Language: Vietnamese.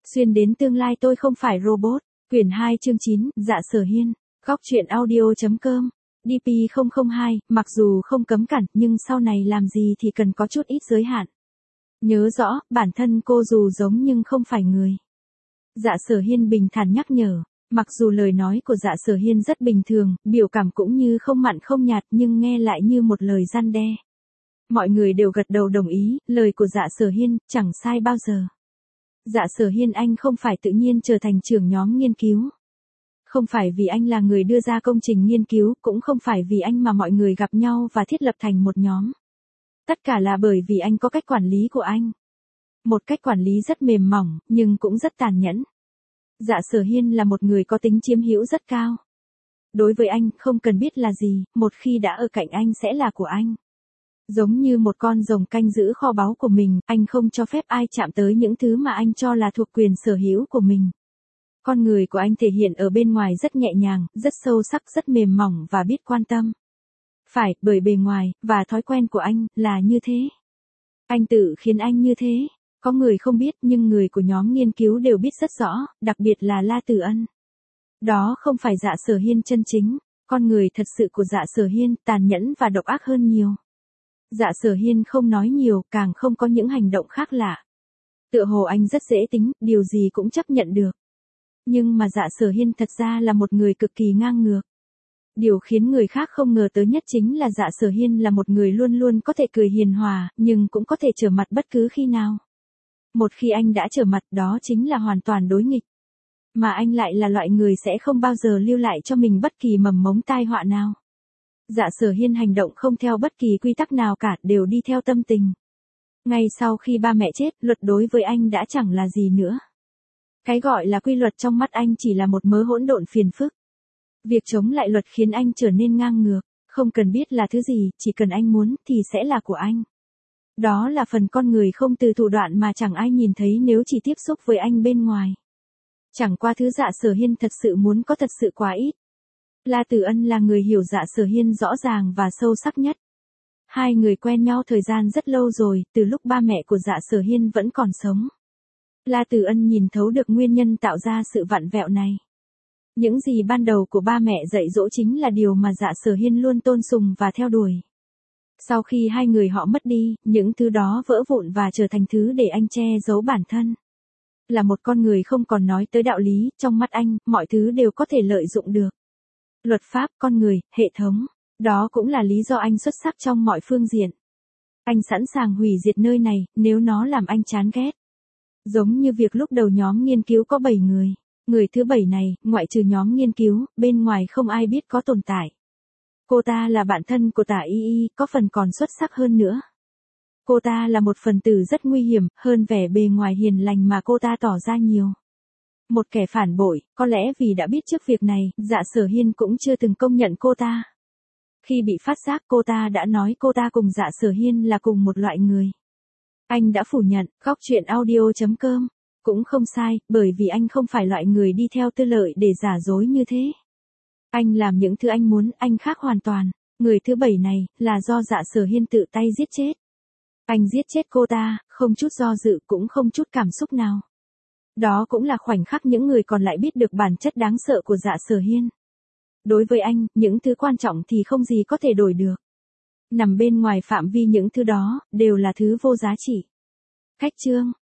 Xuyên đến tương lai tôi không phải robot. Quyển 2 chương 9, Dạ Sở Hiên. Góc truyện audio.com. DP002, mặc dù không cấm cản, nhưng sau này làm gì thì cần có chút ít giới hạn. Nhớ rõ, bản thân cô dù giống nhưng không phải người. Dạ Sở Hiên bình thản nhắc nhở. Mặc dù lời nói của Dạ Sở Hiên rất bình thường, biểu cảm cũng như không mặn không nhạt nhưng nghe lại như một lời răn đe. Mọi người đều gật đầu đồng ý, lời của Dạ Sở Hiên chẳng sai bao giờ. Dạ Sở Hiên, anh không phải tự nhiên trở thành trưởng nhóm nghiên cứu. Không phải vì anh là người đưa ra công trình nghiên cứu, cũng không phải vì anh mà mọi người gặp nhau và thiết lập thành một nhóm. Tất cả là bởi vì anh có cách quản lý của anh. Một cách quản lý rất mềm mỏng, nhưng cũng rất tàn nhẫn. Dạ Sở Hiên là một người có tính chiếm hữu rất cao. Đối với anh, không cần biết là gì, một khi đã ở cạnh anh sẽ là của anh. Giống như một con rồng canh giữ kho báu của mình, anh không cho phép ai chạm tới những thứ mà anh cho là thuộc quyền sở hữu của mình. Con người của anh thể hiện ở bên ngoài rất nhẹ nhàng, rất sâu sắc, rất mềm mỏng và biết quan tâm. Phải, bởi bề ngoài, và thói quen của anh, là như thế. Anh tự khiến anh như thế. Có người không biết nhưng người của nhóm nghiên cứu đều biết rất rõ, đặc biệt là La Tử Ân. Đó không phải Dạ Sở Hiên chân chính, con người thật sự của Dạ Sở Hiên tàn nhẫn và độc ác hơn nhiều. Dạ Sở Hiên không nói nhiều, càng không có những hành động khác lạ. Tựa hồ anh rất dễ tính, điều gì cũng chấp nhận được. Nhưng mà Dạ Sở Hiên thật ra là một người cực kỳ ngang ngược. Điều khiến người khác không ngờ tới nhất chính là Dạ Sở Hiên là một người luôn luôn có thể cười hiền hòa, nhưng cũng có thể trở mặt bất cứ khi nào. Một khi anh đã trở mặt, đó chính là hoàn toàn đối nghịch. Mà anh lại là loại người sẽ không bao giờ lưu lại cho mình bất kỳ mầm mống tai họa nào. Dạ Sở Hiên hành động không theo bất kỳ quy tắc nào cả, đều đi theo tâm tình. Ngay sau khi ba mẹ chết, luật đối với anh đã chẳng là gì nữa. Cái gọi là quy luật trong mắt anh chỉ là một mớ hỗn độn phiền phức. Việc chống lại luật khiến anh trở nên ngang ngược, không cần biết là thứ gì, chỉ cần anh muốn thì sẽ là của anh. Đó là phần con người không từ thủ đoạn mà chẳng ai nhìn thấy nếu chỉ tiếp xúc với anh bên ngoài. Chẳng qua thứ Dạ Sở Hiên thật sự muốn có thật sự quá ít. La Tử Ân là người hiểu Dạ Sở Hiên rõ ràng và sâu sắc nhất. Hai người quen nhau thời gian rất lâu rồi, từ lúc ba mẹ của Dạ Sở Hiên vẫn còn sống. La Tử Ân nhìn thấu được nguyên nhân tạo ra sự vặn vẹo này. Những gì ban đầu của ba mẹ dạy dỗ chính là điều mà Dạ Sở Hiên luôn tôn sùng và theo đuổi. Sau khi hai người họ mất đi, những thứ đó vỡ vụn và trở thành thứ để anh che giấu bản thân. Là một con người không còn nói tới đạo lý, trong mắt anh, mọi thứ đều có thể lợi dụng được. Luật pháp, con người, hệ thống. Đó cũng là lý do anh xuất sắc trong mọi phương diện. Anh sẵn sàng hủy diệt nơi này, nếu nó làm anh chán ghét. Giống như việc lúc đầu nhóm nghiên cứu có 7 người. Người thứ 7 này, ngoại trừ nhóm nghiên cứu, bên ngoài không ai biết có tồn tại. Cô ta là bạn thân của Tả Y Y, có phần còn xuất sắc hơn nữa. Cô ta là một phần tử rất nguy hiểm, hơn vẻ bề ngoài hiền lành mà cô ta tỏ ra nhiều. Một kẻ phản bội, có lẽ vì đã biết trước việc này, Dạ Sở Hiên cũng chưa từng công nhận cô ta. Khi bị phát giác, cô ta đã nói cô ta cùng Dạ Sở Hiên là cùng một loại người. Anh đã phủ nhận, góc truyện audio.com. Cũng không sai, bởi vì anh không phải loại người đi theo tư lợi để giả dối như thế. Anh làm những thứ anh muốn, anh khác hoàn toàn. Người thứ 7 này, là do Dạ Sở Hiên tự tay giết chết. Anh giết chết cô ta, không chút do dự cũng không chút cảm xúc nào. Đó cũng là khoảnh khắc những người còn lại biết được bản chất đáng sợ của Dạ Sở Hiên. Đối với anh, những thứ quan trọng thì không gì có thể đổi được. Nằm bên ngoài phạm vi những thứ đó, đều là thứ vô giá trị. Cách chương